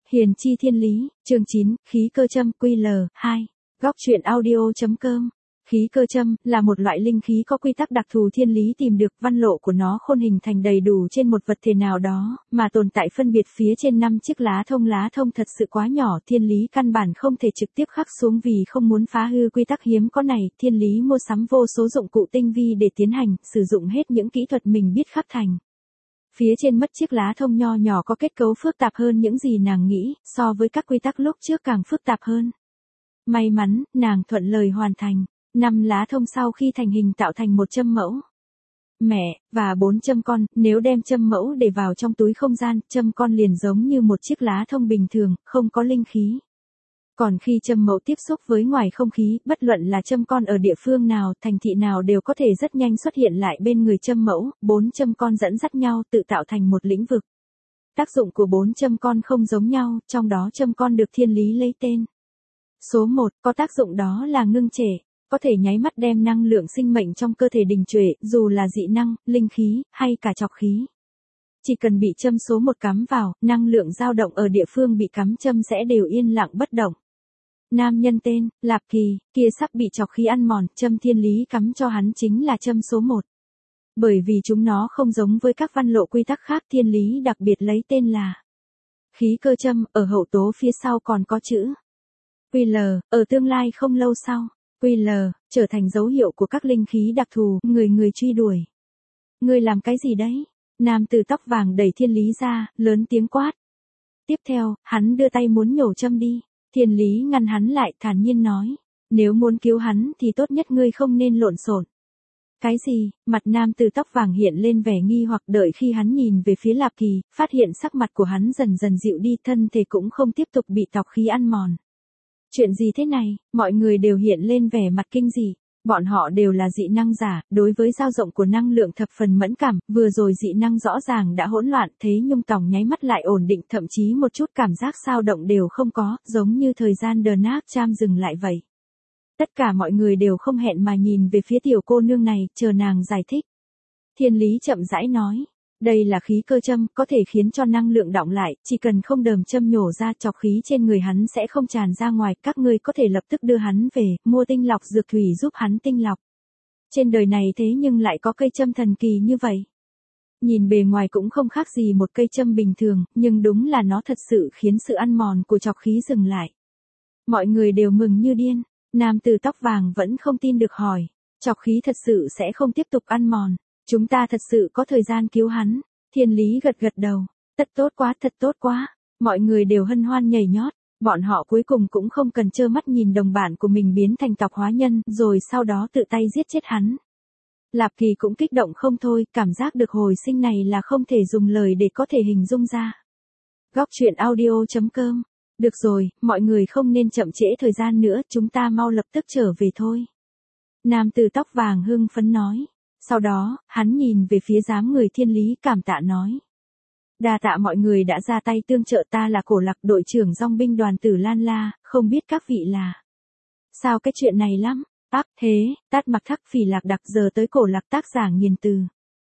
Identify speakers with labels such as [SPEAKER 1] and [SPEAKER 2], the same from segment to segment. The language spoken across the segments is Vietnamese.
[SPEAKER 1] Hiền chi thiên lý, chương 9, khí cơ châm QL 2. Góc truyện audio.com. Khí cơ châm là một loại linh khí có quy tắc đặc thù thiên lý tìm được văn lộ của nó khôn hình thành đầy đủ trên một vật thể nào đó, mà tồn tại phân biệt phía trên 5 chiếc lá thông thật sự quá nhỏ, thiên lý căn bản không thể trực tiếp khắc xuống vì không muốn phá hư quy tắc hiếm có này, thiên lý mua sắm vô số dụng cụ tinh vi để tiến hành, sử dụng hết những kỹ thuật mình biết khắc thành. Phía trên mất chiếc lá thông nho nhỏ có kết cấu phức tạp hơn những gì nàng nghĩ, so với các quy tắc lúc trước càng phức tạp hơn. May mắn, nàng thuận lời hoàn thành. 5 lá thông sau khi thành hình tạo thành một châm mẫu mẹ, và 4 châm con, nếu đem châm mẫu để vào trong túi không gian, châm con liền giống như một chiếc lá thông bình thường, không có linh khí. Còn khi châm mẫu tiếp xúc với ngoài không khí, bất luận là châm con ở địa phương nào, thành thị nào đều có thể rất nhanh xuất hiện lại bên người châm mẫu, 4 châm con dẫn dắt nhau tự tạo thành một lĩnh vực. Tác dụng của 4 châm con không giống nhau, trong đó châm con được thiên lý lấy tên. Số 1, có tác dụng đó là ngưng trệ, có thể nháy mắt đem năng lượng sinh mệnh trong cơ thể đình trệ, dù là dị năng, linh khí, hay cả trọc khí. Chỉ cần bị châm số 1 cắm vào, năng lượng dao động ở địa phương bị cắm châm sẽ đều yên lặng bất động. Nam nhân tên, Lạp Kỳ, kia sắp bị trọc khí ăn mòn, châm thiên lý cắm cho hắn chính là châm số 1. Bởi vì chúng nó không giống với các văn lộ quy tắc khác, thiên lý đặc biệt lấy tên là khí cơ châm, ở hậu tố phía sau còn có chữ QL, ở tương lai không lâu sau, QL, trở thành dấu hiệu của các linh khí đặc thù, người truy đuổi. Ngươi làm cái gì đấy? Nam tử tóc vàng đẩy thiên lý ra, lớn tiếng quát. Tiếp theo, hắn đưa tay muốn nhổ châm đi. Thiên lý ngăn hắn lại, thản nhiên nói. Nếu muốn cứu hắn thì tốt nhất ngươi không nên lộn xộn. Cái gì? Mặt nam tử tóc vàng hiện lên vẻ nghi hoặc, đợi khi hắn nhìn về phía Lạp Kỳ, phát hiện sắc mặt của hắn dần dần dịu đi, thân thể cũng không tiếp tục bị tọc khí ăn mòn. Chuyện gì thế này? Mọi người đều hiện lên vẻ mặt kinh dị. Bọn họ đều là dị năng giả, đối với dao động của năng lượng thập phần mẫn cảm, vừa rồi dị năng rõ ràng đã hỗn loạn, thế nhưng tòng nháy mắt lại ổn định, thậm chí một chút cảm giác dao động đều không có, giống như thời gian đờ nát cham dừng lại vậy. Tất cả mọi người đều không hẹn mà nhìn về phía tiểu cô nương này, chờ nàng giải thích. Thiên lý chậm rãi nói. Đây là khí cơ châm, có thể khiến cho năng lượng đọng lại, chỉ cần không đờm châm nhổ ra, trọc khí trên người hắn sẽ không tràn ra ngoài, các ngươi có thể lập tức đưa hắn về, mua tinh lọc dược thủy giúp hắn tinh lọc. Trên đời này thế nhưng lại có cây châm thần kỳ như vậy. Nhìn bề ngoài cũng không khác gì một cây châm bình thường, nhưng đúng là nó thật sự khiến sự ăn mòn của trọc khí dừng lại. Mọi người đều mừng như điên, nam tử tóc vàng vẫn không tin được hỏi, trọc khí thật sự sẽ không tiếp tục ăn mòn. Chúng ta thật sự có thời gian cứu hắn. Thiên lý gật đầu. Thật tốt quá. Mọi người đều hân hoan nhảy nhót. Bọn họ cuối cùng cũng không cần trơ mắt nhìn đồng bạn của mình biến thành tộc hóa nhân, rồi sau đó tự tay giết chết hắn. Lạp Kỳ cũng kích động không thôi, cảm giác được hồi sinh này là không thể dùng lời để có thể hình dung ra. Góc truyện audio.com. Được rồi, mọi người không nên chậm trễ thời gian nữa, chúng ta mau lập tức trở về thôi. Nam tử tóc vàng hưng phấn nói. Sau đó, hắn nhìn về phía giám người thiên lý, cảm tạ nói. Đa tạ mọi người đã ra tay tương trợ, ta là Cổ Lạc, đội trưởng dòng binh đoàn Tử Lan La, không biết các vị là. Sao cái chuyện này lắm? Thế, Tát Mặc Thắc Phỉ Lạc Đặc, giờ tới Cổ Lạc, tác giả nghiền từ.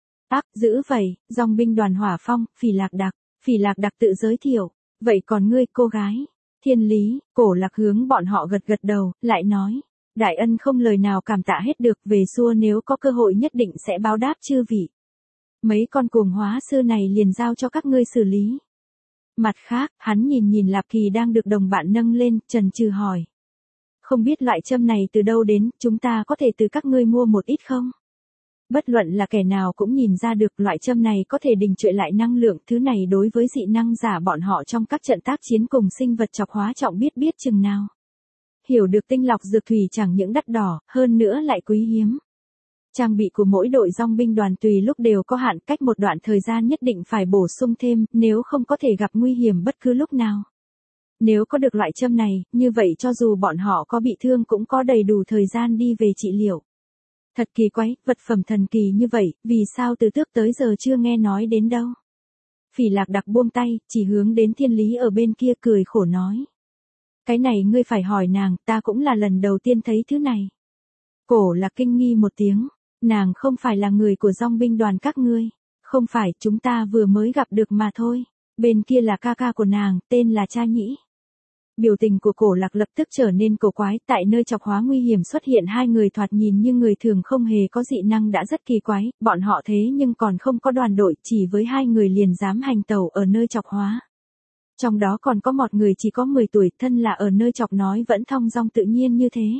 [SPEAKER 1] Giữ vậy, dòng binh đoàn Hỏa Phong, Phỉ Lạc Đặc tự giới thiệu. Vậy còn ngươi cô gái? Thiên lý, Cổ Lạc hướng bọn họ gật đầu, lại nói. Đại ân không lời nào cảm tạ hết được, về xua nếu có cơ hội nhất định sẽ báo đáp chư vị. Mấy con cuồng hóa sư này liền giao cho các ngươi xử lý. Mặt khác, hắn nhìn Lạp Kỳ đang được đồng bạn nâng lên, chần chừ hỏi. Không biết loại châm này từ đâu đến, chúng ta có thể từ các ngươi mua một ít không? Bất luận là kẻ nào cũng nhìn ra được loại châm này có thể đình trệ lại năng lượng, thứ này đối với dị năng giả bọn họ trong các trận tác chiến cùng sinh vật chọc hóa trọng biết chừng nào. Hiểu được tinh lọc dược thủy chẳng những đắt đỏ, hơn nữa lại quý hiếm. Trang bị của mỗi đội dòng binh đoàn tùy lúc đều có hạn, cách một đoạn thời gian nhất định phải bổ sung thêm, nếu không có thể gặp nguy hiểm bất cứ lúc nào. Nếu có được loại châm này, như vậy cho dù bọn họ có bị thương cũng có đầy đủ thời gian đi về trị liệu. Thật kỳ quái, vật phẩm thần kỳ như vậy, vì sao từ trước tới giờ chưa nghe nói đến đâu. Phỉ Lạc Đặc buông tay, chỉ hướng đến thiên lý ở bên kia, cười khổ nói. Cái này ngươi phải hỏi nàng, ta cũng là lần đầu tiên thấy thứ này. Cổ Lạc kinh nghi một tiếng, nàng không phải là người của dòng binh đoàn các ngươi. Không phải, chúng ta vừa mới gặp được mà thôi. Bên kia là ca ca của nàng, tên là Cha Nhĩ. Biểu tình của Cổ Lạc lập tức trở nên cổ quái, tại nơi chọc hóa nguy hiểm xuất hiện hai người thoạt nhìn như người thường không hề có dị năng đã rất kỳ quái, bọn họ thế nhưng còn không có đoàn đội, chỉ với hai người liền dám hành tẩu ở nơi chọc hóa. Trong đó còn có một người chỉ có 10 tuổi, thân là ở nơi chọc nói vẫn thong dong tự nhiên như thế.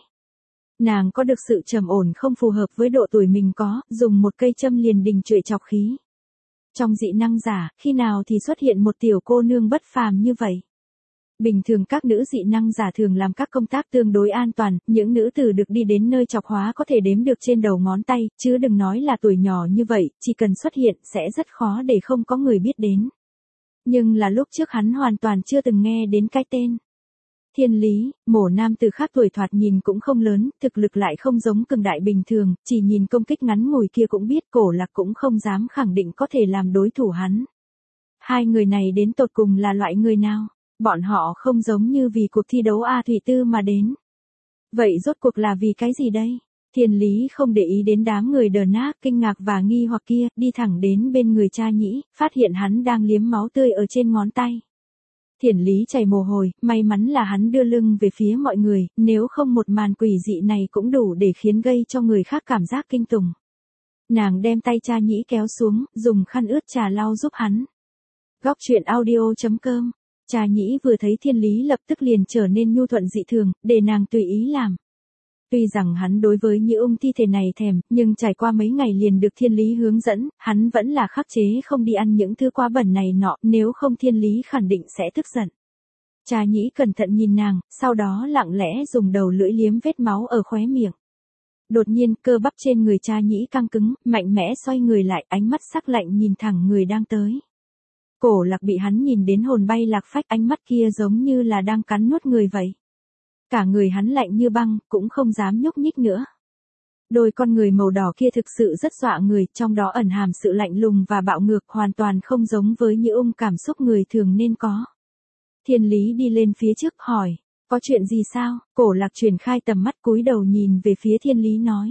[SPEAKER 1] Nàng có được sự trầm ổn không phù hợp với độ tuổi mình có, dùng một cây châm liền đình trụy chọc khí. Trong dị năng giả, khi nào thì xuất hiện một tiểu cô nương bất phàm như vậy? Bình thường các nữ dị năng giả thường làm các công tác tương đối an toàn, những nữ tử được đi đến nơi chọc hóa có thể đếm được trên đầu ngón tay, chứ đừng nói là tuổi nhỏ như vậy, chỉ cần xuất hiện sẽ rất khó để không có người biết đến. Nhưng là lúc trước hắn hoàn toàn chưa từng nghe đến cái tên. Thiên Lý, mổ nam từ khác tuổi thoạt nhìn cũng không lớn, thực lực lại không giống cường đại bình thường, chỉ nhìn công kích ngắn ngủi kia cũng biết Cổ Lạc cũng không dám khẳng định có thể làm đối thủ hắn. Hai người này đến tột cùng là loại người nào? Bọn họ không giống như vì cuộc thi đấu A Thủy Tư mà đến. Vậy rốt cuộc là vì cái gì đây? Thiên Lý không để ý đến đám người đờ nác, kinh ngạc và nghi hoặc kia, đi thẳng đến bên người Cha Nhĩ, phát hiện hắn đang liếm máu tươi ở trên ngón tay. Thiên Lý chảy mồ hôi, may mắn là hắn đưa lưng về phía mọi người, nếu không một màn quỷ dị này cũng đủ để khiến gây cho người khác cảm giác kinh tủng. Nàng đem tay Cha Nhĩ kéo xuống, dùng khăn ướt trà lau giúp hắn. Góc truyện audio.com. Cha Nhĩ vừa thấy Thiên Lý lập tức liền trở nên nhu thuận dị thường, để nàng tùy ý làm. Tuy rằng hắn đối với Nhĩ Ung thi thể này thèm, nhưng trải qua mấy ngày liền được Thiên Lý hướng dẫn, hắn vẫn là khắc chế không đi ăn những thứ quá bẩn này nọ, nếu không Thiên Lý khẳng định sẽ tức giận. Cha Nhĩ cẩn thận nhìn nàng, sau đó lặng lẽ dùng đầu lưỡi liếm vết máu ở khóe miệng. Đột nhiên, cơ bắp trên người Cha Nhĩ căng cứng, mạnh mẽ xoay người lại, ánh mắt sắc lạnh nhìn thẳng người đang tới. Cổ Lạc bị hắn nhìn đến hồn bay lạc phách, ánh mắt kia giống như là đang cắn nuốt người vậy. Cả người hắn lạnh như băng, cũng không dám nhúc nhích nữa. Đôi con người màu đỏ kia thực sự rất dọa người, trong đó ẩn hàm sự lạnh lùng và bạo ngược, hoàn toàn không giống với Nhĩ Ung cảm xúc người thường nên có. Thiên Lý đi lên phía trước hỏi, có chuyện gì sao? Cổ Lạc chuyển khai tầm mắt cúi đầu nhìn về phía Thiên Lý nói.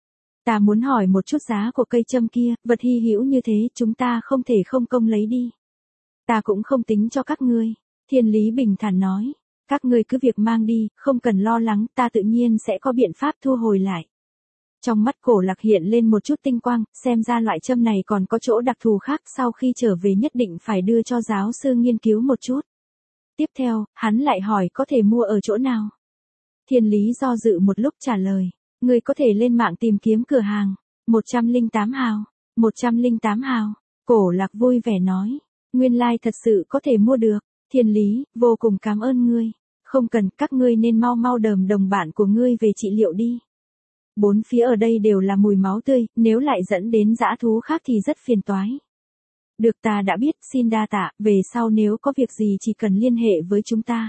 [SPEAKER 1] Ta muốn hỏi một chút giá của cây châm kia, vật hy hữu như thế chúng ta không thể không công lấy đi. Ta cũng không tính cho các ngươi. Thiên Lý bình thản nói. Các ngươi cứ việc mang đi, không cần lo lắng, ta tự nhiên sẽ có biện pháp thu hồi lại. Trong mắt Cổ Lạc hiện lên một chút tinh quang, xem ra loại châm này còn có chỗ đặc thù khác, sau khi trở về nhất định phải đưa cho giáo sư nghiên cứu một chút. Tiếp theo, hắn lại hỏi có thể mua ở chỗ nào. Thiên Lý do dự một lúc trả lời. Ngươi có thể lên mạng tìm kiếm cửa hàng. 108 hào. 108 hào. Cổ Lạc vui vẻ nói. Nguyên lai thật sự có thể mua được. Thiên Lý, vô cùng cảm ơn ngươi. Không cần, các ngươi nên mau mau đờm đồng bạn của ngươi về trị liệu đi. Bốn phía ở đây đều là mùi máu tươi, nếu lại dẫn đến dã thú khác thì rất phiền toái. Được, ta đã biết, xin đa tạ, về sau nếu có việc gì chỉ cần liên hệ với chúng ta.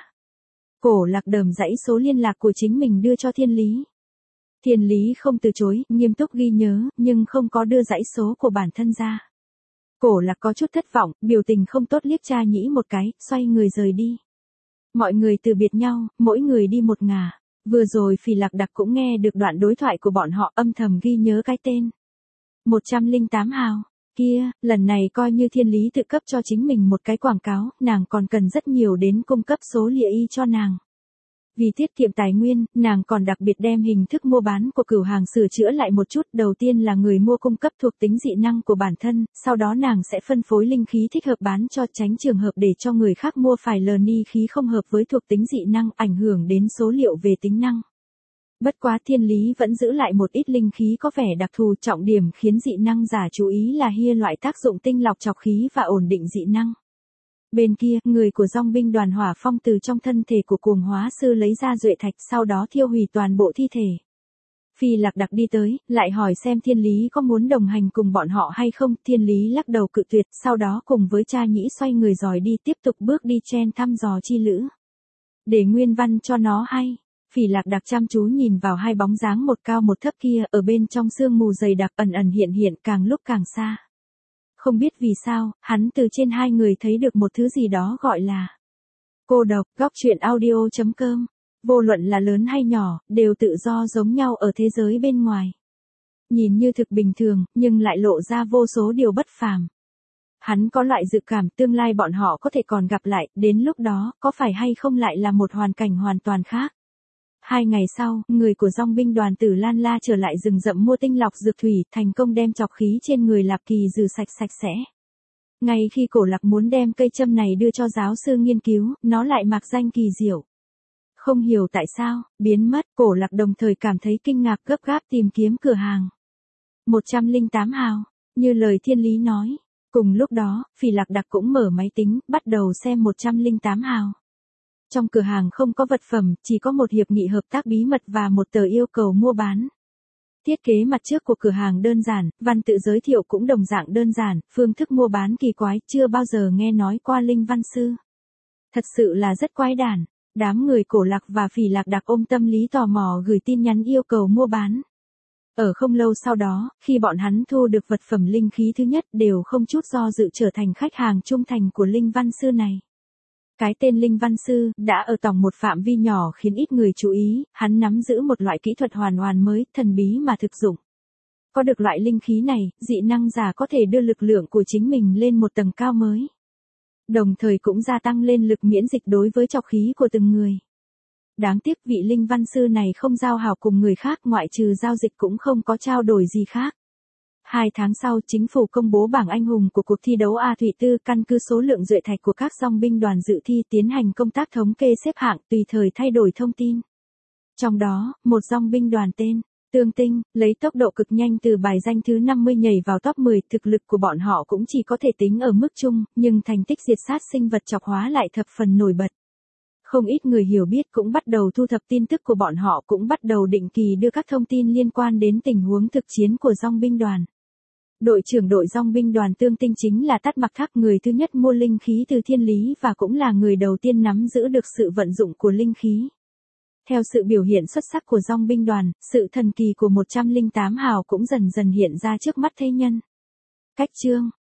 [SPEAKER 1] Cổ Lạc đờm dãy số liên lạc của chính mình đưa cho Thiên Lý. Thiên Lý không từ chối, nghiêm túc ghi nhớ, nhưng không có đưa dãy số của bản thân ra. Cổ Lạc có chút thất vọng, biểu tình không tốt liếc Cha Nhĩ một cái, xoay người rời đi. Mọi người từ biệt nhau, mỗi người đi một ngả. Vừa rồi Phỉ Lạc Đặc cũng nghe được đoạn đối thoại của bọn họ, âm thầm ghi nhớ cái tên. 108 hào. Kia, lần này coi như Thiên Lý tự cấp cho chính mình một cái quảng cáo, nàng còn cần rất nhiều đến cung cấp số liệu y cho nàng. Vì tiết kiệm tài nguyên, nàng còn đặc biệt đem hình thức mua bán của cửu hàng sửa chữa lại một chút. Đầu tiên là người mua cung cấp thuộc tính dị năng của bản thân, sau đó nàng sẽ phân phối linh khí thích hợp bán cho, tránh trường hợp để cho người khác mua phải lờ ni khí không hợp với thuộc tính dị năng, ảnh hưởng đến số liệu về tính năng. Bất quá Thiên Lý vẫn giữ lại một ít linh khí có vẻ đặc thù, trọng điểm khiến dị năng giả chú ý là hia loại tác dụng tinh lọc trọc khí và ổn định dị năng. Bên kia, người của dòng binh đoàn Hỏa Phong từ trong thân thể của cuồng hóa sư lấy ra duệ thạch, sau đó thiêu hủy toàn bộ thi thể. Phỉ Lạc Đặc đi tới, lại hỏi xem Thiên Lý có muốn đồng hành cùng bọn họ hay không. Thiên Lý lắc đầu cự tuyệt, sau đó cùng với Cha Nhĩ xoay người dòi đi, tiếp tục bước đi chen thăm dò chi lữ. Để nguyên văn cho nó hay. Phỉ Lạc Đặc chăm chú nhìn vào hai bóng dáng một cao một thấp kia, ở bên trong sương mù dày đặc ẩn ẩn hiện hiện, càng lúc càng xa. Không biết vì sao, hắn từ trên hai người thấy được một thứ gì đó gọi là cô độc. Góc truyện audio.com. Vô luận là lớn hay nhỏ, đều tự do giống nhau ở thế giới bên ngoài. Nhìn như thực bình thường, nhưng lại lộ ra vô số điều bất phàm. Hắn có loại dự cảm tương lai bọn họ có thể còn gặp lại, đến lúc đó, có phải hay không lại là một hoàn cảnh hoàn toàn khác. 2 ngày sau, người của dòng binh đoàn Tử Lan La trở lại rừng rậm mua tinh lọc dược thủy, thành công đem chọc khí trên người Lạp Kỳ rửa sạch sạch sẽ. Ngay khi Cổ Lạc muốn đem cây châm này đưa cho giáo sư nghiên cứu, nó lại mạc danh kỳ diệu. Không hiểu tại sao, biến mất, Cổ Lạc đồng thời cảm thấy kinh ngạc gấp gáp tìm kiếm cửa hàng. 108 hào, như lời thiên lý nói. Cùng lúc đó, Phỉ Lạc Đặc cũng mở máy tính, bắt đầu xem 108 hào. Trong cửa hàng không có vật phẩm, chỉ có một hiệp nghị hợp tác bí mật và một tờ yêu cầu mua bán. Thiết kế mặt trước của cửa hàng đơn giản, văn tự giới thiệu cũng đồng dạng đơn giản, phương thức mua bán kỳ quái, chưa bao giờ nghe nói qua Linh Văn Sư. Thật sự là rất quái đản. Đám người Cổ Lạc và Phỉ Lạc Đặc ôm tâm lý tò mò gửi tin nhắn yêu cầu mua bán. Ở không lâu sau đó, khi bọn hắn thu được vật phẩm linh khí thứ nhất đều không chút do dự trở thành khách hàng trung thành của Linh Văn Sư này. Cái tên Linh Văn Sư đã ở tòng một phạm vi nhỏ khiến ít người chú ý, hắn nắm giữ một loại kỹ thuật hoàn toàn mới, thần bí mà thực dụng. Có được loại linh khí này, dị năng giả có thể đưa lực lượng của chính mình lên một tầng cao mới. Đồng thời cũng gia tăng lên lực miễn dịch đối với trọc khí của từng người. Đáng tiếc vị Linh Văn Sư này không giao hảo cùng người khác, ngoại trừ giao dịch cũng không có trao đổi gì khác. 2 tháng sau, chính phủ công bố bảng anh hùng của cuộc thi đấu A Thụy Tư, căn cứ số lượng duệ thạch của các dòng binh đoàn dự thi tiến hành công tác thống kê xếp hạng, tùy thời thay đổi thông tin. Trong đó, một dòng binh đoàn tên Tương Tinh, lấy tốc độ cực nhanh từ bài danh thứ 50 nhảy vào top 10, thực lực của bọn họ cũng chỉ có thể tính ở mức trung, nhưng thành tích diệt sát sinh vật chọc hóa lại thập phần nổi bật. Không ít người hiểu biết cũng bắt đầu thu thập tin tức của bọn họ, cũng bắt đầu định kỳ đưa các thông tin liên quan đến tình huống thực chiến của dòng binh đoàn. Đội trưởng đội dòng binh đoàn Tương Tinh chính là Tát Mặc Thác, người thứ nhất mua linh khí từ thiên lý và cũng là người đầu tiên nắm giữ được sự vận dụng của linh khí. Theo sự biểu hiện xuất sắc của dòng binh đoàn, sự thần kỳ của 108 hào cũng dần dần hiện ra trước mắt thế nhân. Cách chương